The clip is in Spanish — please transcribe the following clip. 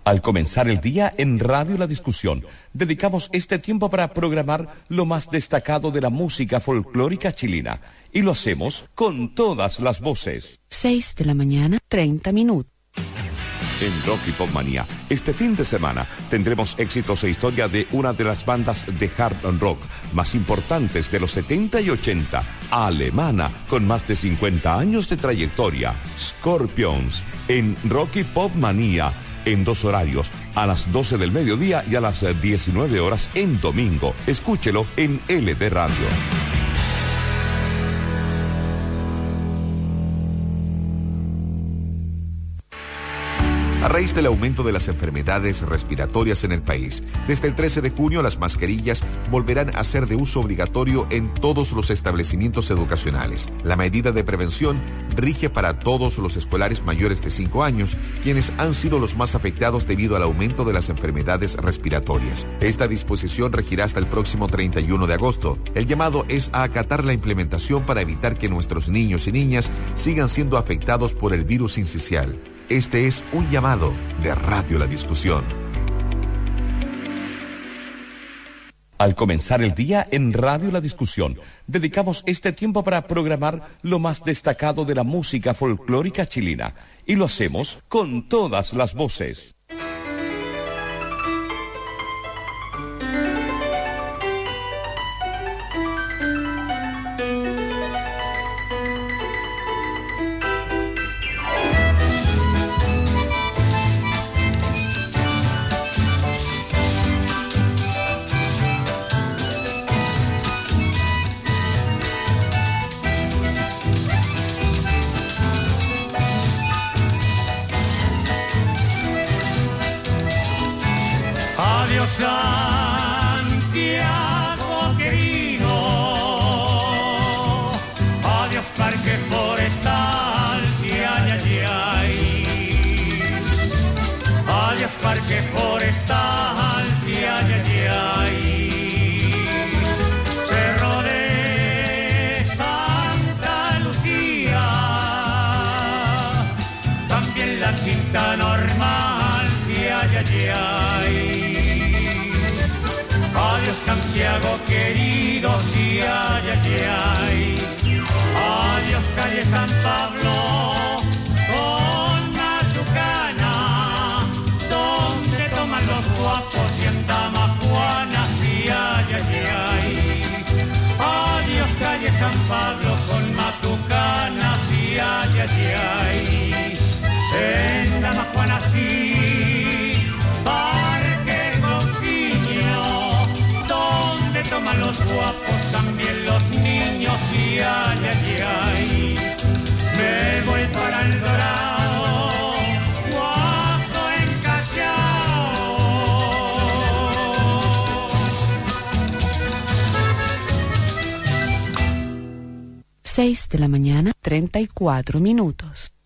Al comenzar el día en Radio La Discusión, dedicamos este tiempo para programar lo más destacado de la música folclórica chilena. Y lo hacemos con todas las voces. 6 de la mañana, 30 minutos. En Rock y Pop Manía, este fin de semana tendremos éxitos e historia de una de las bandas de hard rock más importantes de los 70 y 80, alemana, con más de 50 años de trayectoria, Scorpions, en Rock y Pop Manía, en 2 horarios, a las 12 del mediodía y a las 19 horas en domingo. Escúchelo en LD Radio. A raíz del aumento de las enfermedades respiratorias en el país, desde el 13 de junio las mascarillas volverán a ser de uso obligatorio en todos los establecimientos educacionales. La medida de prevención rige para todos los escolares mayores de 5 años, quienes han sido los más afectados debido al aumento de las enfermedades respiratorias. Esta disposición regirá hasta el próximo 31 de agosto. El llamado es a acatar la implementación para evitar que nuestros niños y niñas sigan siendo afectados por el virus sincicial. Este es un llamado de Radio La Discusión. Al comenzar el día en Radio La Discusión, dedicamos este tiempo para programar lo más destacado de la música folclórica chilena. Y lo hacemos con todas las voces. Santiago querido, adiós parque forestal, ay, ay, ay. Adiós parque forestal, ay, ay, ay. Cerro de Santa Lucía, también la Quinta Normal, ay, ay, ay. Adiós Santiago querido, sí, ay, ay, ay. Adiós calle San Pablo, con Matucana, donde toman los guapos y en Damajuana, sí, ay, ay, ay. Adiós calle San Pablo, con Matucana, sí, ay, ay, ay. En Damajuana, sí. Toman los guapos, también los niños, y ay, ay, ay. Me voy para el Dorado, Guaso en Callao. 6 de la mañana, 34 minutos.